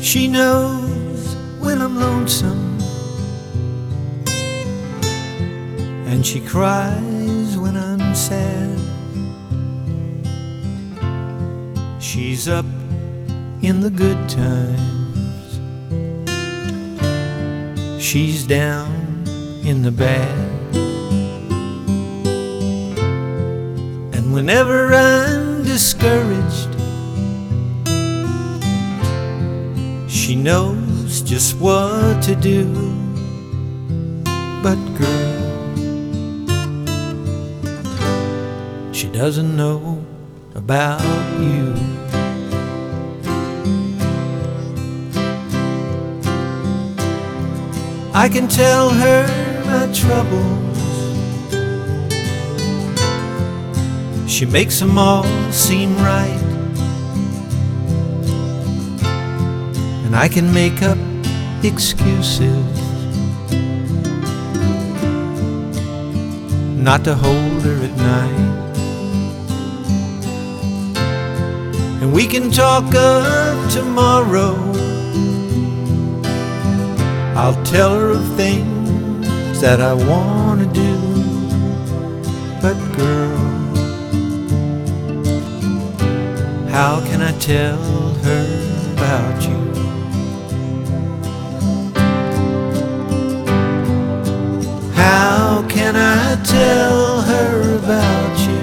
She knows when I'm lonesome, and she cries when I'm sad. She's up in the good times, she's down in the bad. And whenever I'm discouraged, she knows just what to do. But girl, she doesn't know about you. I can tell her my troubles, she makes them all seem right. And I can make up excuses not to hold her at night. And we can talk of tomorrow, I'll tell her of things that I want to do. But girl, how can I tell her about you? How can I tell her about you?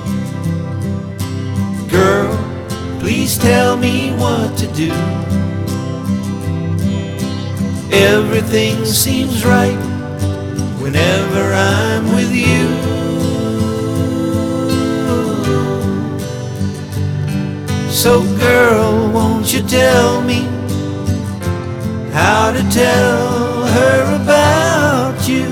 Girl, please tell me what to do. Everything seems right whenever I'm with you. So girl, won't you tell me how to tell her about you?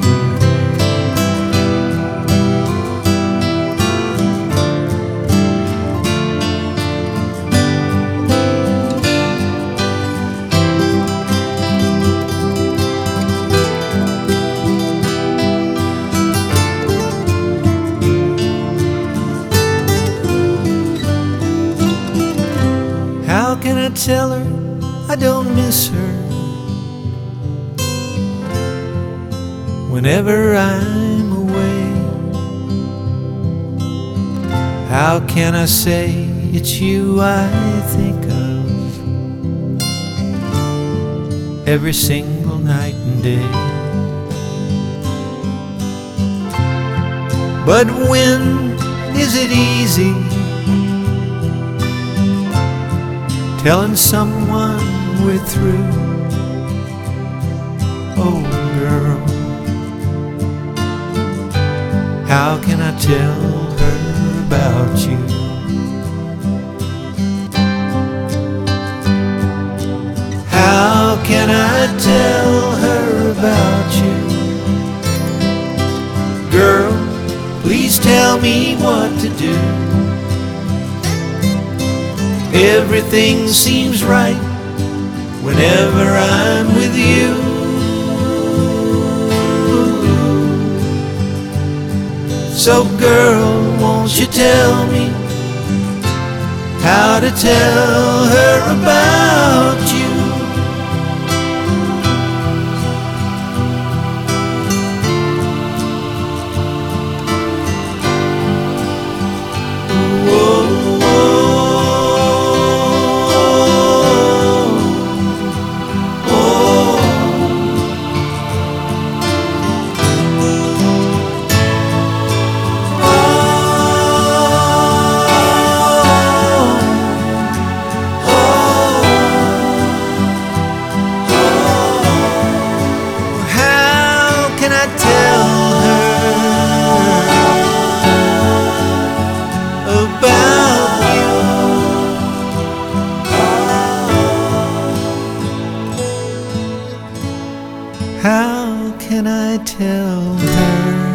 How can I tell her I don't miss her whenever I'm away? How can I say it's you I think of every single night and day? But when is it easy telling someone we're through? Oh girl, how can I tell her about you? How can I tell her about you? Girl, please tell me what to do. Everything seems right whenever I'm with you. So girl, won't you tell me how to tell her about you? How can I tell her?